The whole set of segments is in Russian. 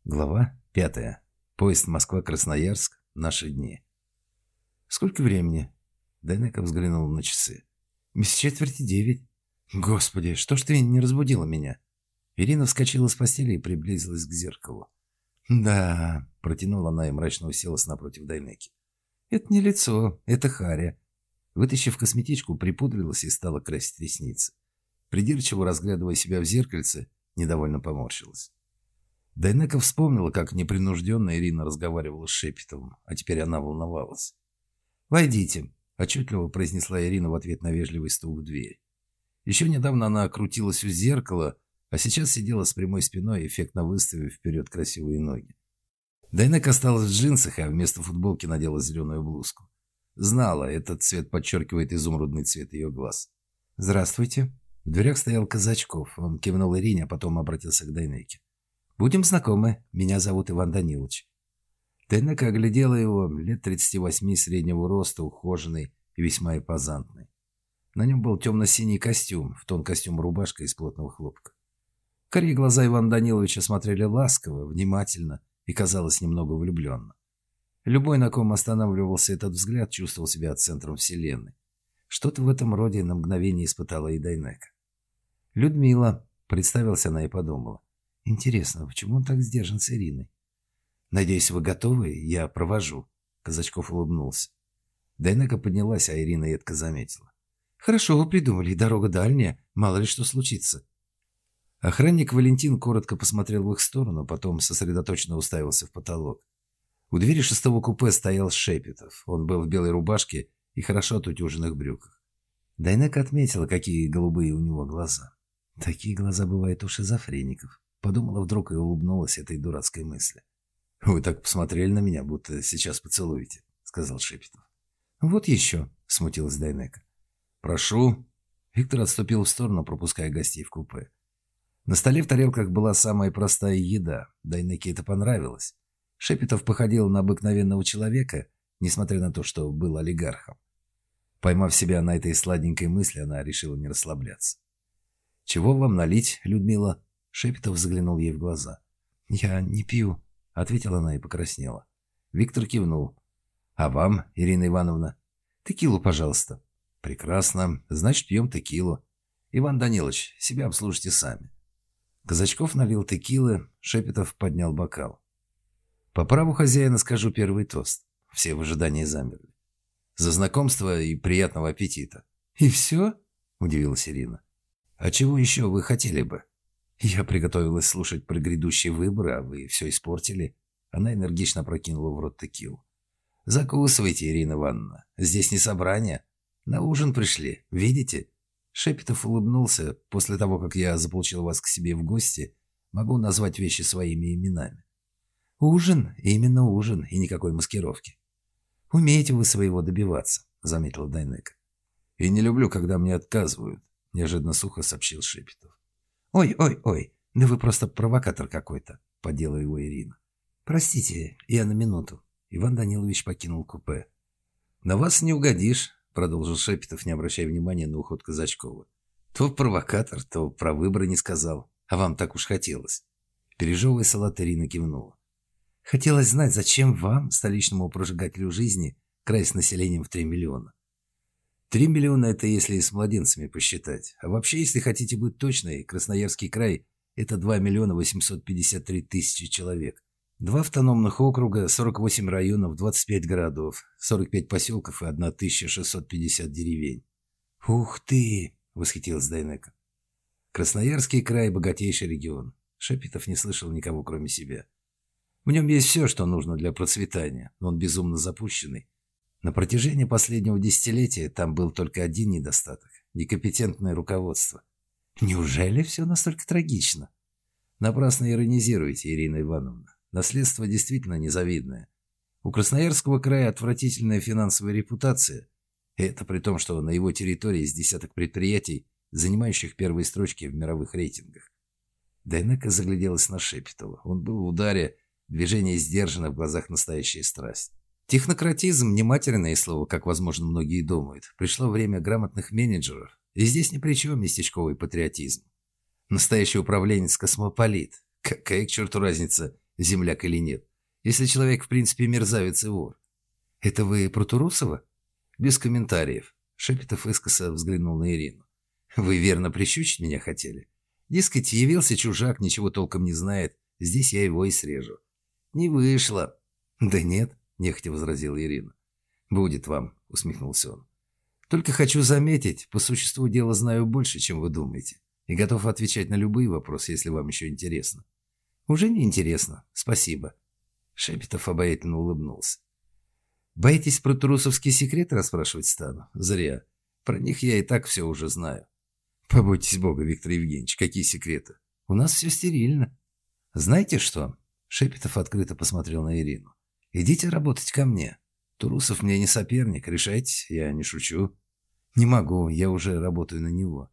Глава 5. Поезд Москва-Красноярск. Наши дни. «Сколько времени?» Дайнека взглянул на часы. «Без четверти 9. Господи, что ж ты не разбудила меня?» Ирина вскочила с постели и приблизилась к зеркалу. «Да», — протянула она и мрачно уселась напротив Дайнеки. «Это не лицо, это Харя». Вытащив косметичку, припудрилась и стала красить ресницы. Придирчиво разглядывая себя в зеркальце, недовольно поморщилась. Дайнека вспомнила, как непринужденно Ирина разговаривала с Шепетовым, а теперь она волновалась. «Войдите», — отчетливо произнесла Ирина в ответ на вежливый стук в дверь. Еще недавно она крутилась у зеркала, а сейчас сидела с прямой спиной, эффектно выставив вперед красивые ноги. Дайнека осталась в джинсах, а вместо футболки надела зеленую блузку. Знала, этот цвет подчеркивает изумрудный цвет ее глаз. «Здравствуйте». В дверях стоял Казачков. Он кивнул Ирине, а потом обратился к Дайнеке. «Будем знакомы. Меня зовут Иван Данилович». Дайнека оглядела его, лет 38 среднего роста, ухоженный и весьма импозантный. На нем был темно-синий костюм, в тон костюма рубашка из плотного хлопка. Карие глаза Ивана Даниловича смотрели ласково, внимательно и, казалось, немного влюбленно. Любой, на ком останавливался этот взгляд, чувствовал себя центром вселенной. Что-то в этом роде на мгновение испытала и Дайнека. «Людмила», — представилась она и подумала. «Интересно, почему он так сдержан с Ириной?» «Надеюсь, вы готовы? Я провожу». Казачков улыбнулся. Дайнека поднялась, а Ирина едко заметила. «Хорошо вы придумали, дорога дальняя, мало ли что случится». Охранник Валентин коротко посмотрел в их сторону, потом сосредоточенно уставился в потолок. У двери 6-го купе стоял Шепетов. Он был в белой рубашке и хорошо отутюженных брюках. Дайнека отметила, какие голубые у него глаза. Такие глаза бывают у шизофреников. Подумала вдруг и улыбнулась этой дурацкой мысли. «Вы так посмотрели на меня, будто сейчас поцелуете», — сказал Шепетов. «Вот еще», — смутилась Дайнека. «Прошу». Виктор отступил в сторону, пропуская гостей в купе. На столе в тарелках была самая простая еда. Дайнеке это понравилось. Шепетов походил на обыкновенного человека, несмотря на то, что был олигархом. Поймав себя на этой сладенькой мысли, она решила не расслабляться. «Чего вам налить, Людмила?» Шепетов заглянул ей в глаза. «Я не пью», — ответила она и покраснела. Виктор кивнул. «А вам, Ирина Ивановна?» «Текилу, пожалуйста». «Прекрасно. Значит, пьем текилу. Иван Данилович, себя обслужите сами». Казачков налил текилы, Шепетов поднял бокал. «По праву хозяина скажу первый тост». Все в ожидании замерли. «За знакомство и приятного аппетита». «И все?» — удивилась Ирина. «А чего еще вы хотели бы?» «Я приготовилась слушать про грядущие выборы, а вы все испортили». Она энергично прокинула в рот текилу. «Закусывайте, Ирина Ивановна. Здесь не собрание. На ужин пришли. Видите?» Шепетов улыбнулся. «После того, как я заполучил вас к себе в гости, могу назвать вещи своими именами». «Ужин, именно ужин, и никакой маскировки». «Умеете вы своего добиваться», — заметила Дайнека. «И не люблю, когда мне отказывают», — неожиданно сухо сообщил Шепетов. «Ой, да вы просто провокатор какой-то», — поддела его Ирина. «Простите, я на минуту». Иван Данилович покинул купе. «На вас не угодишь», — продолжил Шепетов, не обращая внимания на уход Казачкова. «То провокатор, то про выборы не сказал. А вам так уж хотелось». Пережевывая салат, Ирина кивнула. «Хотелось знать, зачем вам, столичному прожигателю жизни, край с населением в 3 миллиона?» 3 миллиона – это если и с младенцами посчитать. А вообще, если хотите быть точной, Красноярский край – это 2 миллиона 853 тысячи человек. 2 автономных округа, 48 районов, 25 городов, 45 поселков и 1650 деревень. «Ух ты!» – восхитилась Дайнека. Красноярский край – богатейший регион. Шепетов не слышал никого, кроме себя. В нем есть все, что нужно для процветания, но он безумно запущенный. На протяжении последнего десятилетия там был только один недостаток – некомпетентное руководство. Неужели все настолько трагично? Напрасно иронизируете, Ирина Ивановна. Наследство действительно незавидное. У Красноярского края отвратительная финансовая репутация. И это при том, что на его территории есть десяток предприятий, занимающих первые строчки в мировых рейтингах. Дайнека загляделась на Шепетова. Он был в ударе, движение сдержано, в глазах настоящая страсть. Технократизм – не матерное слово, как, возможно, многие думают. Пришло время грамотных менеджеров, и здесь ни при чем местечковый патриотизм. Настоящий управленец – космополит. Какая к черту разница, земляк или нет, если человек в принципе мерзавец и вор. Это вы про Турусова? Без комментариев. Шепетов искоса взглянул на Ирину. Вы верно прищучить меня хотели? Дескать, явился чужак, ничего толком не знает. Здесь я его и срежу. Не вышло. Да нет, нехотя возразила Ирина. Будет вам, усмехнулся он. Только хочу заметить, по существу дела знаю больше, чем вы думаете. И готов отвечать на любые вопросы, если вам еще интересно. Уже не интересно. Спасибо. Шепетов обаятельно улыбнулся. Боитесь про турусовские секреты расспрашивать стану? Зря. Про них я и так все уже знаю. Побойтесь Бога, Виктор Евгеньевич, какие секреты? У нас все стерильно. Знаете что? Шепетов открыто посмотрел на Ирину. Идите работать ко мне. Турусов мне не соперник, решайте, я не шучу. Не могу, я уже работаю на него.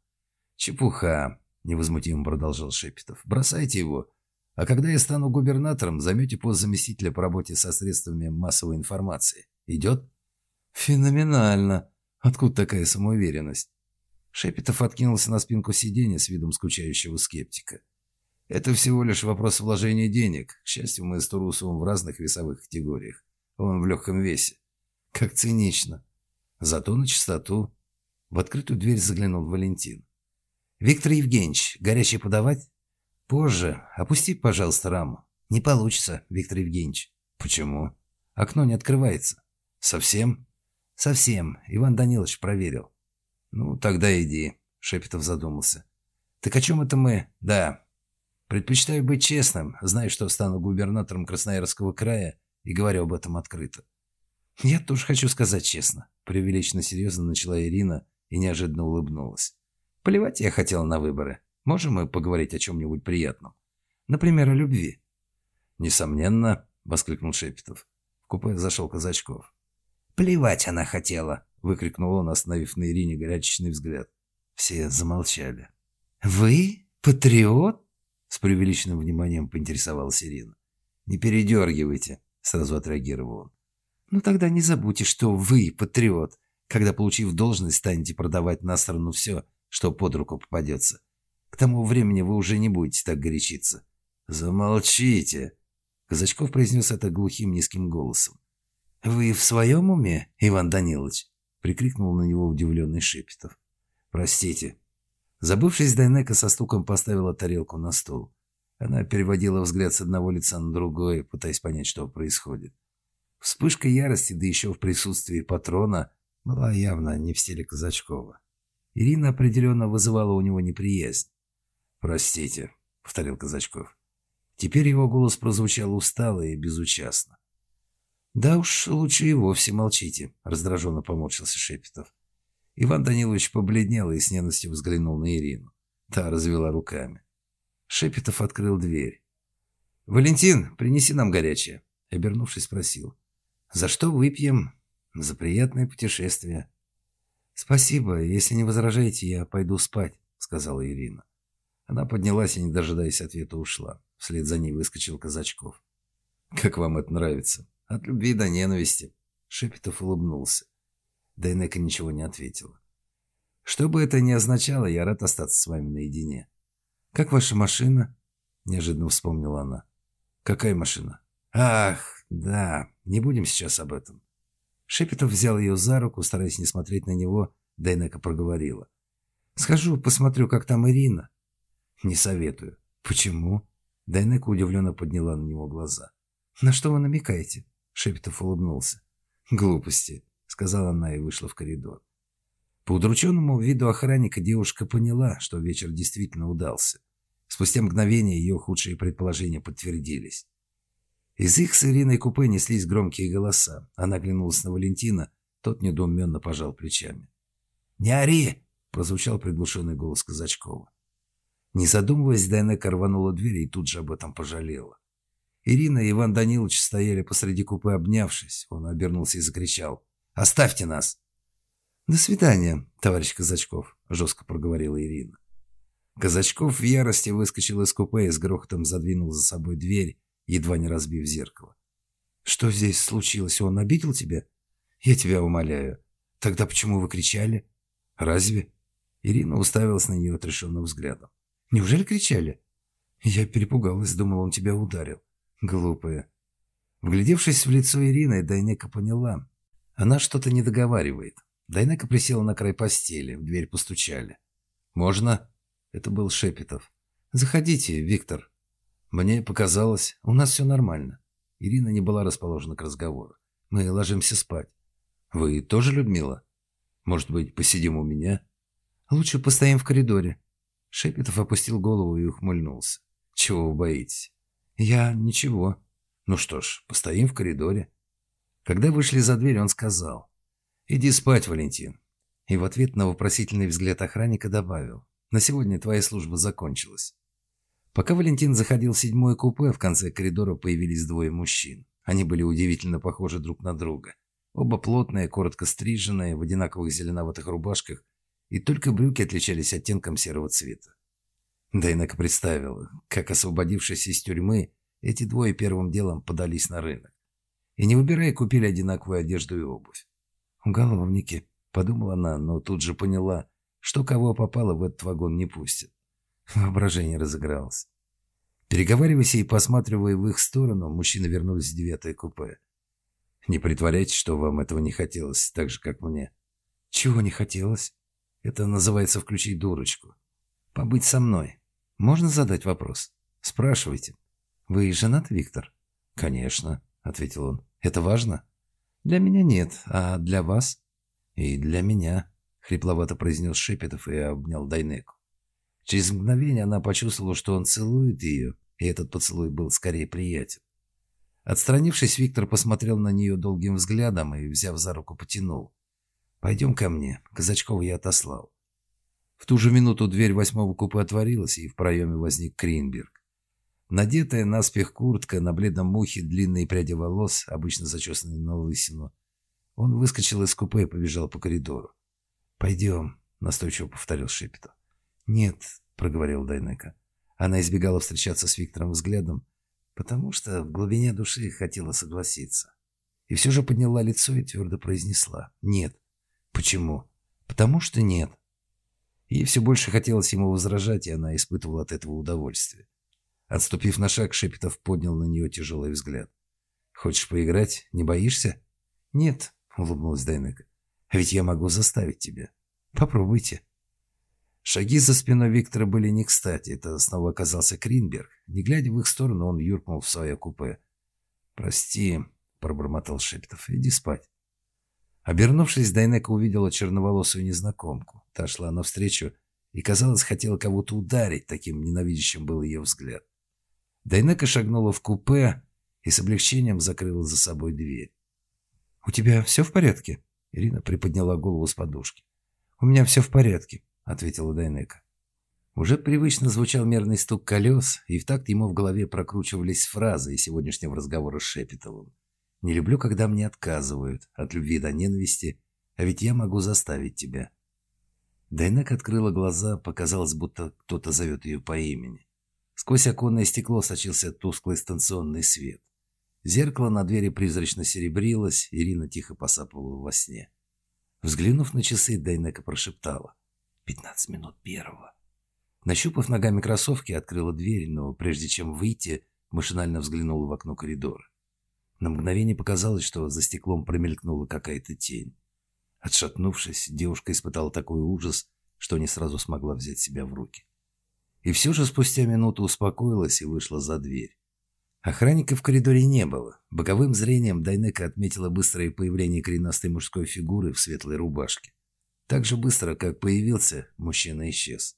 Чепуха, невозмутимо продолжал Шепетов. Бросайте его. А когда я стану губернатором, займете пост заместителя по работе со средствами массовой информации. Идет? Феноменально. Откуда такая самоуверенность? Шепетов откинулся на спинку сиденья с видом скучающего скептика. Это всего лишь вопрос вложения денег. К счастью, мы с Турусовым в разных весовых категориях. Он в легком весе. Как цинично. Зато на чистоту. В открытую дверь заглянул Валентин. «Виктор Евгеньевич, горячее подавать?» «Позже. Опусти, пожалуйста, раму». «Не получится, Виктор Евгеньевич». «Почему?» «Окно не открывается». «Совсем?» «Совсем. Иван Данилович проверил». «Ну, тогда иди», — Шепетов задумался. «Так о чем это мы?» «Да. Предпочитаю быть честным, зная, что стану губернатором Красноярского края, и говорю об этом открыто». «Я тоже хочу сказать честно», — преувеличенно серьезно начала Ирина и неожиданно улыбнулась. «Плевать я хотела на выборы. Можем мы поговорить о чем-нибудь приятном? Например, о любви?» «Несомненно», — воскликнул Шепетов. В купе зашел Казачков. «Плевать она хотела», — выкрикнул он, остановив на Ирине горячечный взгляд. Все замолчали. «Вы? Патриот?» — с преувеличенным вниманием поинтересовалась Ирина. «Не передергивайте», — сразу отреагировал он. «Ну тогда не забудьте, что вы патриот, когда, получив должность, станете продавать на сторону все, что под руку попадется. К тому времени вы уже не будете так горячиться». «Замолчите!» — Казачков произнес это глухим низким голосом. «Вы в своем уме, Иван Данилович?» — прикрикнул на него удивленный Шепетов. «Простите». Забывшись, Дайнека со стуком поставила тарелку на стол. Она переводила взгляд с одного лица на другое, пытаясь понять, что происходит. Вспышка ярости, да еще в присутствии патрона, была явно не в стиле Казачкова. Ирина определенно вызывала у него неприязнь. «Простите», — повторил Казачков. Теперь его голос прозвучал устало и безучастно. «Да уж, лучше и вовсе молчите», — раздраженно поморщился Шепетов. Иван Данилович побледнел и с ненавистью взглянул на Ирину. Та развела руками. Шепетов открыл дверь. «Валентин, принеси нам горячее», — обернувшись, спросил. «За что выпьем?» «За приятное путешествие». «Спасибо. Если не возражаете, я пойду спать», — сказала Ирина. Она поднялась и, не дожидаясь ответа, ушла. Вслед за ней выскочил Казачков. «Как вам это нравится? От любви до ненависти». Шепетов улыбнулся. Дайнека ничего не ответила. «Что бы это ни означало, я рад остаться с вами наедине». «Как ваша машина?» — неожиданно вспомнила она. «Какая машина?» «Ах, да, не будем сейчас об этом». Шепетов взял ее за руку, стараясь не смотреть на него. Дайнека проговорила. «Схожу, посмотрю, как там Ирина». «Не советую». «Почему?» Дайнека удивленно подняла на него глаза. «На что вы намекаете?» Шепетов улыбнулся. «Глупости», — сказала она и вышла в коридор. По удрученному виду охранника девушка поняла, что вечер действительно удался. Спустя мгновение ее худшие предположения подтвердились. Из их с Ириной купе неслись громкие голоса. Она оглянулась на Валентина, тот недоуменно пожал плечами. «Не ори!» — прозвучал приглушенный голос Казачкова. Не задумываясь, Дайнека рванула дверь и тут же об этом пожалела. Ирина и Иван Данилович стояли посреди купе, обнявшись. Он обернулся и закричал. «Оставьте нас!» «До свидания, товарищ Казачков», — жестко проговорила Ирина. Казачков в ярости выскочил из купе и с грохотом задвинул за собой дверь, едва не разбив зеркало. «Что здесь случилось? Он обидел тебя?» «Я тебя умоляю. Тогда почему вы кричали?» «Разве?» Ирина уставилась на нее отрешенным взглядом. «Неужели кричали?» «Я перепугалась, думал, он тебя ударил». Глупая. Вглядевшись в лицо Ирины, Дайнека поняла. Она что-то не договаривает. Дайнека присела на край постели, в дверь постучали. «Можно?» Это был Шепетов. «Заходите, Виктор». Мне показалось, у нас все нормально. Ирина не была расположена к разговору. Мы ложимся спать. Вы тоже, Людмила? Может быть, посидим у меня? Лучше постоим в коридоре. Шепетов опустил голову и ухмыльнулся. Чего вы боитесь? Я ничего. Ну что ж, постоим в коридоре. Когда вышли за дверь, он сказал: «Иди спать, Валентин». И в ответ на вопросительный взгляд охранника добавил: «На сегодня твоя служба закончилась». Пока Валентин заходил в 7-е купе, в конце коридора появились двое мужчин. Они были удивительно похожи друг на друга. Оба плотные, коротко стриженные, в одинаковых зеленоватых рубашках, и только брюки отличались оттенком серого цвета. Дайнека представила, как, освободившись из тюрьмы, эти двое первым делом подались на рынок. И, не выбирая, купили одинаковую одежду и обувь. «Уголовники», — подумала она, но тут же поняла, что кого попало в этот вагон не пустят. Воображение разыгралось. Переговариваясь и посматривая в их сторону, мужчины вернулись в 9-е купе. «Не притворяйтесь, что вам этого не хотелось, так же, как мне». «Чего не хотелось?» «Это называется включить дурочку. Побыть со мной. Можно задать вопрос?» «Спрашивайте». «Вы женат, Виктор?» «Конечно», — ответил он. «Это важно?» «Для меня нет, а для вас?» «И для меня», — хрипловато произнес Шепетов и обнял Дайнеку. Через мгновение она почувствовала, что он целует ее, и этот поцелуй был скорее приятен. Отстранившись, Виктор посмотрел на нее долгим взглядом и, взяв за руку, потянул. «Пойдем ко мне. Казачкова я отослал». В ту же минуту дверь 8-го купе отворилась, и в проеме возник Кринберг. Надетая наспех куртка, на бледном ухе длинные пряди волос, обычно зачесанные на лысину. Он выскочил из купе и побежал по коридору. «Пойдем», — настойчиво повторил Шепетов. «Нет», — проговорил Дайнека. Она избегала встречаться с Виктором взглядом, потому что в глубине души хотела согласиться. И все же подняла лицо и твердо произнесла: «Нет». «Почему?» «Потому что нет». Ей все больше хотелось ему возражать, и она испытывала от этого удовольствие. Отступив на шаг, Шепетов поднял на нее тяжелый взгляд. «Хочешь поиграть? Не боишься?» «Нет», — улыбнулась Дайнека. «А ведь я могу заставить тебя. Попробуйте». Шаги за спиной Виктора были не кстати. Это снова оказался Кринберг. Не глядя в их сторону, он юркнул в свое купе. «Прости», — пробормотал Шепетов, — «иди спать». Обернувшись, Дайнека увидела черноволосую незнакомку. Та шла навстречу и, казалось, хотела кого-то ударить, таким ненавидящим был ее взгляд. Дайнека шагнула в купе и с облегчением закрыла за собой дверь. «У тебя все в порядке?» Ирина приподняла голову с подушки. «У меня все в порядке», — ответила Дайнека. Уже привычно звучал мерный стук колес, и в такт ему в голове прокручивались фразы из сегодняшнего разговора с Шепетовым. «Не люблю, когда мне отказывают, от любви до ненависти, а ведь я могу заставить тебя». Дайнека открыла глаза, показалось, будто кто-то зовет ее по имени. Сквозь оконное стекло сочился тусклый станционный свет. Зеркало на двери призрачно серебрилось, Ирина тихо посапывала во сне. Взглянув на часы, Дайнека прошептала: 15 минут первого. Нащупав ногами кроссовки, открыла дверь, но прежде чем выйти, машинально взглянула в окно коридора. На мгновение показалось, что за стеклом промелькнула какая-то тень. Отшатнувшись, девушка испытала такой ужас, что не сразу смогла взять себя в руки. И все же спустя минуту успокоилась и вышла за дверь. Охранника в коридоре не было. Боковым зрением Дайнека отметила быстрое появление коренастой мужской фигуры в светлой рубашке. Так же быстро, как появился, мужчина исчез.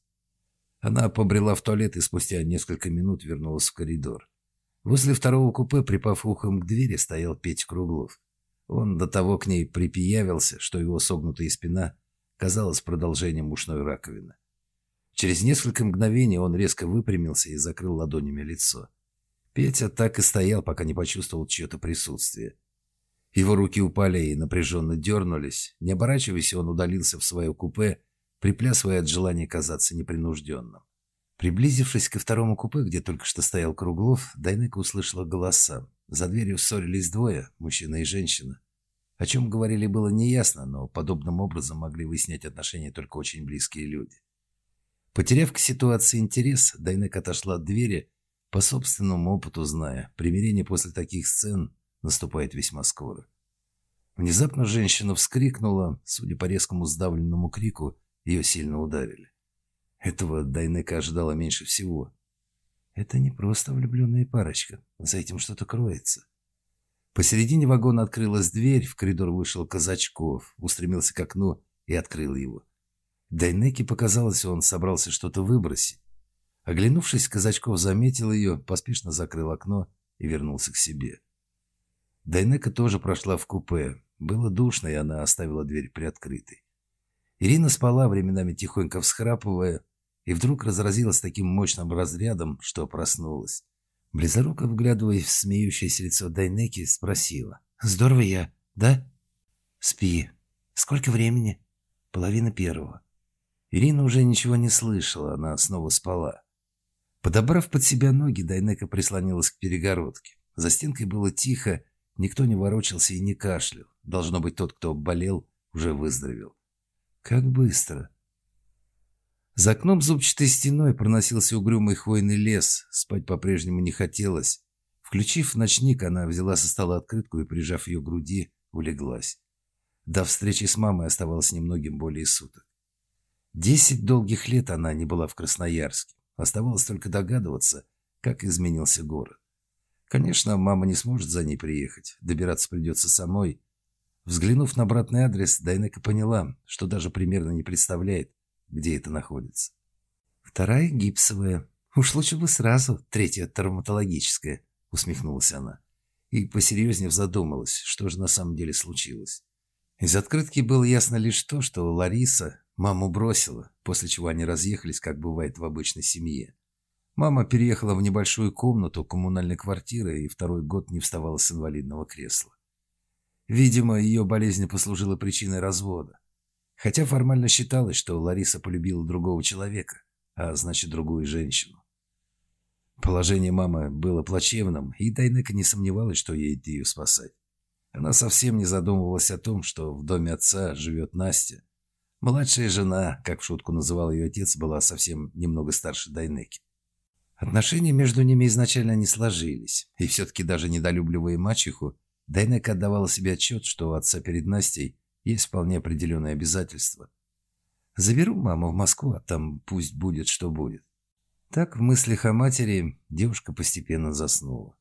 Она побрела в туалет и спустя несколько минут вернулась в коридор. Возле второго купе, припав ухом к двери, стоял Петя Круглов. Он до того к ней припиявился, что его согнутая спина казалась продолжением ушной раковины. Через несколько мгновений он резко выпрямился и закрыл ладонями лицо. Петя так и стоял, пока не почувствовал чье-то присутствие. Его руки упали и напряженно дернулись. Не оборачиваясь, он удалился в свое купе, приплясывая от желания казаться непринужденным. Приблизившись ко второму купе, где только что стоял Круглов, Дайнека услышала голоса. За дверью ссорились двое, мужчина и женщина. О чем говорили, было неясно, но подобным образом могли выяснять отношения только очень близкие люди. Потеряв к ситуации интерес, Дайнека отошла от двери, по собственному опыту зная, примирение после таких сцен наступает весьма скоро. Внезапно женщина вскрикнула, судя по резкому сдавленному крику, ее сильно ударили. Этого Дайнека ожидала меньше всего. Это не просто влюбленная парочка, за этим что-то кроется. Посередине вагона открылась дверь, в коридор вышел Казачков, устремился к окну и открыл его. Дайнеке показалось, он собрался что-то выбросить. Оглянувшись, Казачков заметил ее, поспешно закрыл окно и вернулся к себе. Дайнека тоже прошла в купе. Было душно, и она оставила дверь приоткрытой. Ирина спала, временами тихонько всхрапывая, и вдруг разразилась таким мощным разрядом, что проснулась. Близоруко, вглядываясь в смеющееся лицо Дайнеки, спросила: «Здорово я, да?» «Спи. Сколько времени?» «1:30». Ирина уже ничего не слышала, она снова спала. Подобрав под себя ноги, Дайнека прислонилась к перегородке. За стенкой было тихо, никто не ворочался и не кашлял. Должно быть, тот, кто болел, уже выздоровел. Как быстро! За окном зубчатой стеной проносился угрюмый хвойный лес. Спать по-прежнему не хотелось. Включив ночник, она взяла со стола открытку и, прижав ее к груди, улеглась. До встречи с мамой оставалось немногим более суток. 10 долгих лет она не была в Красноярске. Оставалось только догадываться, как изменился город. Конечно, мама не сможет за ней приехать. Добираться придется самой. Взглянув на обратный адрес, Дайнека поняла, что даже примерно не представляет, где это находится. 2-я гипсовая. Уж лучше бы сразу 3-я травматологическая, усмехнулась она. И посерьезнее задумалась, что же на самом деле случилось. Из открытки было ясно лишь то, что Лариса маму бросила, после чего они разъехались, как бывает в обычной семье. Мама переехала в небольшую комнату коммунальной квартиры и 2-й год не вставала с инвалидного кресла. Видимо, ее болезнь послужила причиной развода. Хотя формально считалось, что Лариса полюбила другого человека, а значит, другую женщину. Положение мамы было плачевным, и Дайнека не сомневалась, что едет ее спасать. Она совсем не задумывалась о том, что в доме отца живет Настя. Младшая жена, как в шутку называл ее отец, была совсем немного старше Дайнеки. Отношения между ними изначально не сложились, и все-таки даже недолюбливая мачеху, Дайнека отдавала себе отчет, что у отца перед Настей есть вполне определенные обязательства. Заберу маму в Москву, а там пусть будет, что будет. Так, в мыслях о матери, девушка постепенно заснула.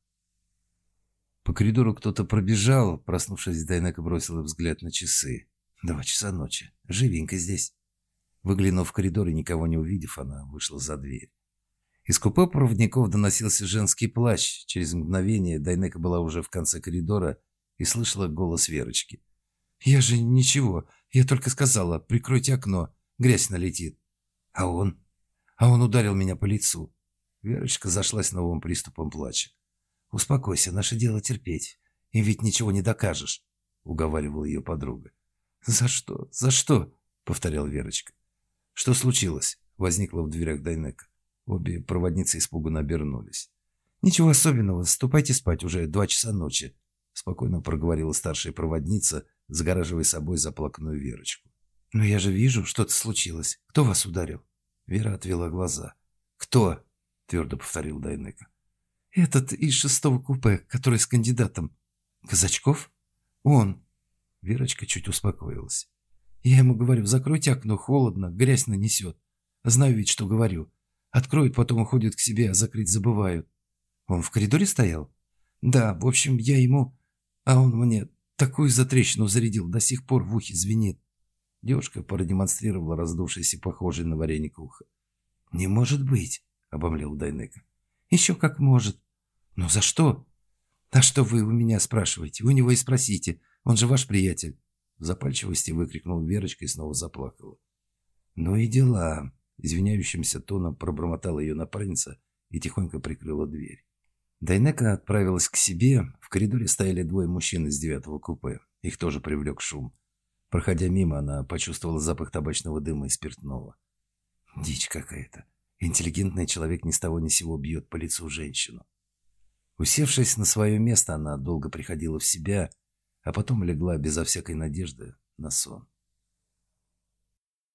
По коридору кто-то пробежал. Проснувшись, Дайнека бросила взгляд на часы. 2 часа ночи. Живенько здесь. Выглянув в коридор и никого не увидев, она вышла за дверь. Из купе проводников доносился женский плач. Через мгновение Дайнека была уже в конце коридора и слышала голос Верочки. «Я же ничего. Я только сказала, прикройте окно. Грязь налетит». «А он?» «А он ударил меня по лицу». Верочка зашлась новым приступом плача. «Успокойся, наше дело терпеть. Им ведь ничего не докажешь», — уговаривала ее подруга. «За что? За что?» — повторяла Верочка. «Что случилось?» — возникла в дверях Дайнека. Обе проводницы испуганно обернулись. «Ничего особенного. Ступайте спать, уже 2 часа ночи», — спокойно проговорила старшая проводница, загораживая собой заплаканную Верочку. «Но я же вижу, что-то случилось. Кто вас ударил?» Вера отвела глаза. «Кто?» — твердо повторил Дайнека. «Этот из 6-го купе, который с кандидатом». «Казачков?» «Он». Верочка чуть успокоилась. «Я ему говорю, закройте окно, холодно, грязь нанесет. Знаю ведь, что говорю. Откроют, потом уходят к себе, а закрыть забывают». «Он в коридоре стоял?» «Да, в общем, я ему... А он мне такую затрещину зарядил, до сих пор в ухе звенит». Девушка продемонстрировала раздувшееся, похожее на вареник ухо. «Не может быть», — обомлел Дайнека. «Еще как может. Но за что?» «А что вы у меня спрашиваете? У него и спросите. Он же ваш приятель». В запальчивости выкрикнул Верочка и снова заплакала. «Ну и дела», — извиняющимся тоном пробормотала ее напарница и тихонько прикрыла дверь. Дайнека отправилась к себе. В коридоре стояли 2 мужчин из 9-го купе. Их тоже привлек шум. Проходя мимо, она почувствовала запах табачного дыма и спиртного. Дичь какая-то. Интеллигентный человек ни с того ни с сего бьет по лицу женщину. Усевшись на свое место, она долго приходила в себя, а потом легла безо всякой надежды на сон.